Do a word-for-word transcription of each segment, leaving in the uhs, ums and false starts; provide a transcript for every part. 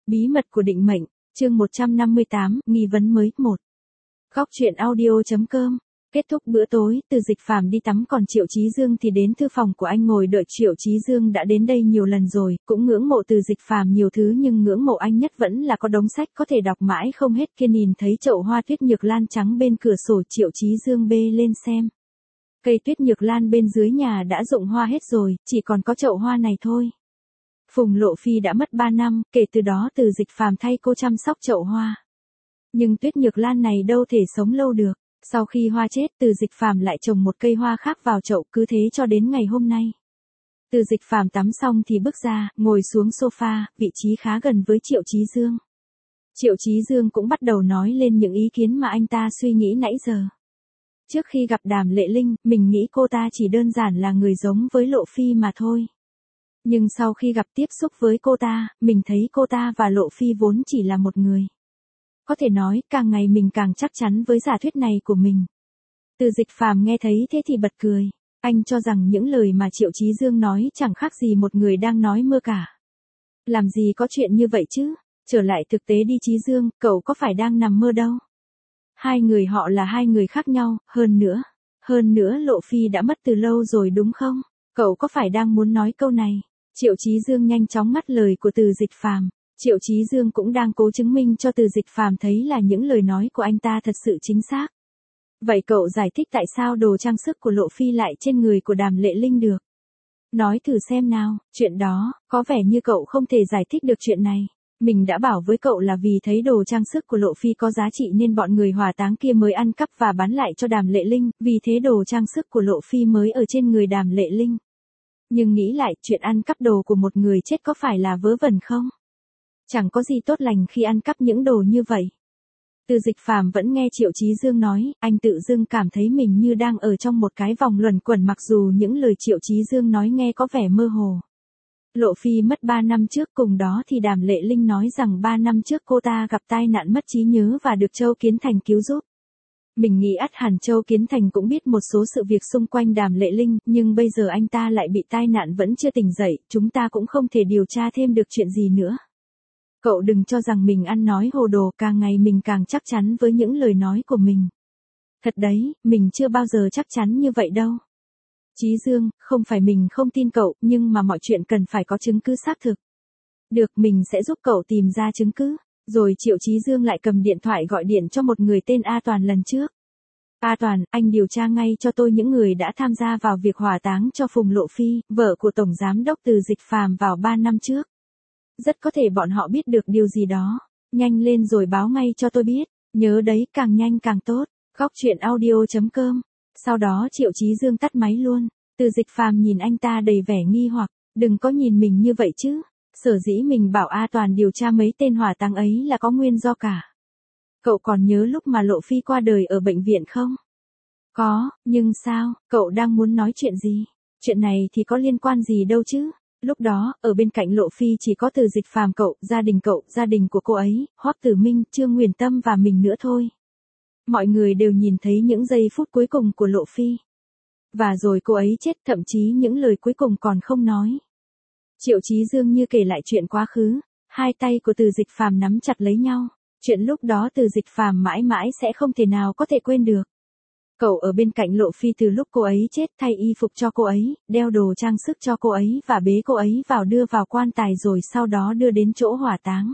Bí mật của định mệnh, chương một trăm năm mươi tám, nghi vấn mới, một. Góc truyện audio.com. Kết thúc bữa tối, Từ Dịch Phàm đi tắm còn Triệu Chí Dương thì đến thư phòng của anh ngồi đợi. Triệu Chí Dương đã đến đây nhiều lần rồi, cũng ngưỡng mộ Từ Dịch Phàm nhiều thứ nhưng ngưỡng mộ anh nhất vẫn là có đống sách có thể đọc mãi không hết kia. Nhìn thấy chậu hoa tuyết nhược lan trắng bên cửa sổ, Triệu Chí Dương bê lên xem. Cây tuyết nhược lan bên dưới nhà đã rụng hoa hết rồi, chỉ còn có chậu hoa này thôi. Phùng Lộ Phi đã mất ba năm, kể từ đó Từ Dịch Phàm thay cô chăm sóc chậu hoa. Nhưng tuyết nhược lan này đâu thể sống lâu được. Sau khi hoa chết, Từ Dịch Phàm lại trồng một cây hoa khác vào chậu, cứ thế cho đến ngày hôm nay. Từ Dịch Phàm tắm xong thì bước ra, ngồi xuống sofa, vị trí khá gần với Triệu Chí Dương. Triệu Chí Dương cũng bắt đầu nói lên những ý kiến mà anh ta suy nghĩ nãy giờ. Trước khi gặp Đàm Lệ Linh, mình nghĩ cô ta chỉ đơn giản là người giống với Lộ Phi mà thôi. Nhưng sau khi gặp tiếp xúc với cô ta, mình thấy cô ta và Lộ Phi vốn chỉ là một người. Có thể nói, càng ngày mình càng chắc chắn với giả thuyết này của mình. Từ Dịch Phàm nghe thấy thế thì bật cười. Anh cho rằng những lời mà Triệu Chí Dương nói chẳng khác gì một người đang nói mơ cả. Làm gì có chuyện như vậy chứ? Trở lại thực tế đi Chí Dương, cậu có phải đang nằm mơ đâu? Hai người họ là hai người khác nhau, hơn nữa. Hơn nữa Lộ Phi đã mất từ lâu rồi đúng không? Cậu có phải đang muốn nói câu này? Triệu Chí Dương nhanh chóng ngắt lời của Từ Dịch Phàm. Triệu Chí Dương cũng đang cố chứng minh cho Từ Dịch Phàm thấy là những lời nói của anh ta thật sự chính xác. Vậy cậu giải thích tại sao đồ trang sức của Lộ Phi lại trên người của Đàm Lệ Linh được? Nói thử xem nào, chuyện đó, có vẻ như cậu không thể giải thích được chuyện này. Mình đã bảo với cậu là vì thấy đồ trang sức của Lộ Phi có giá trị nên bọn người hỏa táng kia mới ăn cắp và bán lại cho Đàm Lệ Linh, vì thế đồ trang sức của Lộ Phi mới ở trên người Đàm Lệ Linh. Nhưng nghĩ lại, chuyện ăn cắp đồ của một người chết có phải là vớ vẩn không? Chẳng có gì tốt lành khi ăn cắp những đồ như vậy. Từ Dịch Phàm vẫn nghe Triệu Chí Dương nói, anh tự dưng cảm thấy mình như đang ở trong một cái vòng luẩn quẩn mặc dù những lời Triệu Chí Dương nói nghe có vẻ mơ hồ. Lộ Phi mất ba năm trước, cùng đó thì Đàm Lệ Linh nói rằng ba năm trước cô ta gặp tai nạn mất trí nhớ và được Châu Kiến Thành cứu giúp. Mình nghĩ ắt hẳn Châu Kiến Thành cũng biết một số sự việc xung quanh Đàm Lệ Linh, nhưng bây giờ anh ta lại bị tai nạn vẫn chưa tỉnh dậy, chúng ta cũng không thể điều tra thêm được chuyện gì nữa. Cậu đừng cho rằng mình ăn nói hồ đồ, càng ngày mình càng chắc chắn với những lời nói của mình. Thật đấy, mình chưa bao giờ chắc chắn như vậy đâu. Chí Dương, không phải mình không tin cậu, nhưng mà mọi chuyện cần phải có chứng cứ xác thực. Được, mình sẽ giúp cậu tìm ra chứng cứ. Rồi Triệu Chí Dương lại cầm điện thoại gọi điện cho một người tên A Toàn lần trước. A Toàn, anh điều tra ngay cho tôi những người đã tham gia vào việc hỏa táng cho Phùng Lộ Phi, vợ của Tổng Giám đốc Từ Dịch Phàm vào ba năm trước. Rất có thể bọn họ biết được điều gì đó. Nhanh lên rồi báo ngay cho tôi biết. Nhớ đấy, càng nhanh càng tốt. Góc truyện audio.com. Sau đó Triệu Chí Dương tắt máy luôn. Từ Dịch Phàm nhìn anh ta đầy vẻ nghi hoặc. Đừng có nhìn mình như vậy chứ. Sở dĩ mình bảo A Toàn điều tra mấy tên hỏa táng ấy là có nguyên do cả. Cậu còn nhớ lúc mà Lộ Phi qua đời ở bệnh viện không? Có, nhưng sao, cậu đang muốn nói chuyện gì? Chuyện này thì có liên quan gì đâu chứ? Lúc đó, ở bên cạnh Lộ Phi chỉ có Từ Dịch Phàm cậu, gia đình cậu, gia đình của cô ấy, Hoắc Tử Minh, Trương Nguyền Tâm và mình nữa thôi. Mọi người đều nhìn thấy những giây phút cuối cùng của Lộ Phi. Và rồi cô ấy chết, thậm chí những lời cuối cùng còn không nói. Triệu Chí Dương như kể lại chuyện quá khứ, hai tay của Từ Dịch Phàm nắm chặt lấy nhau. Chuyện lúc đó Từ Dịch Phàm mãi mãi sẽ không thể nào có thể quên được. Cậu ở bên cạnh Lộ Phi từ lúc cô ấy chết, thay y phục cho cô ấy, đeo đồ trang sức cho cô ấy và bế cô ấy vào đưa vào quan tài rồi sau đó đưa đến chỗ hỏa táng.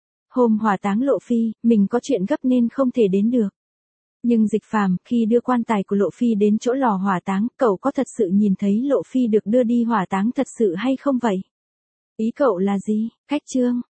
Hôm hỏa táng Lộ Phi, mình có chuyện gấp nên không thể đến được. Nhưng Dịch Phàm, khi đưa quan tài của Lộ Phi đến chỗ lò hỏa táng, cậu có thật sự nhìn thấy Lộ Phi được đưa đi hỏa táng thật sự hay không vậy? Ý cậu là gì? Cách Trương,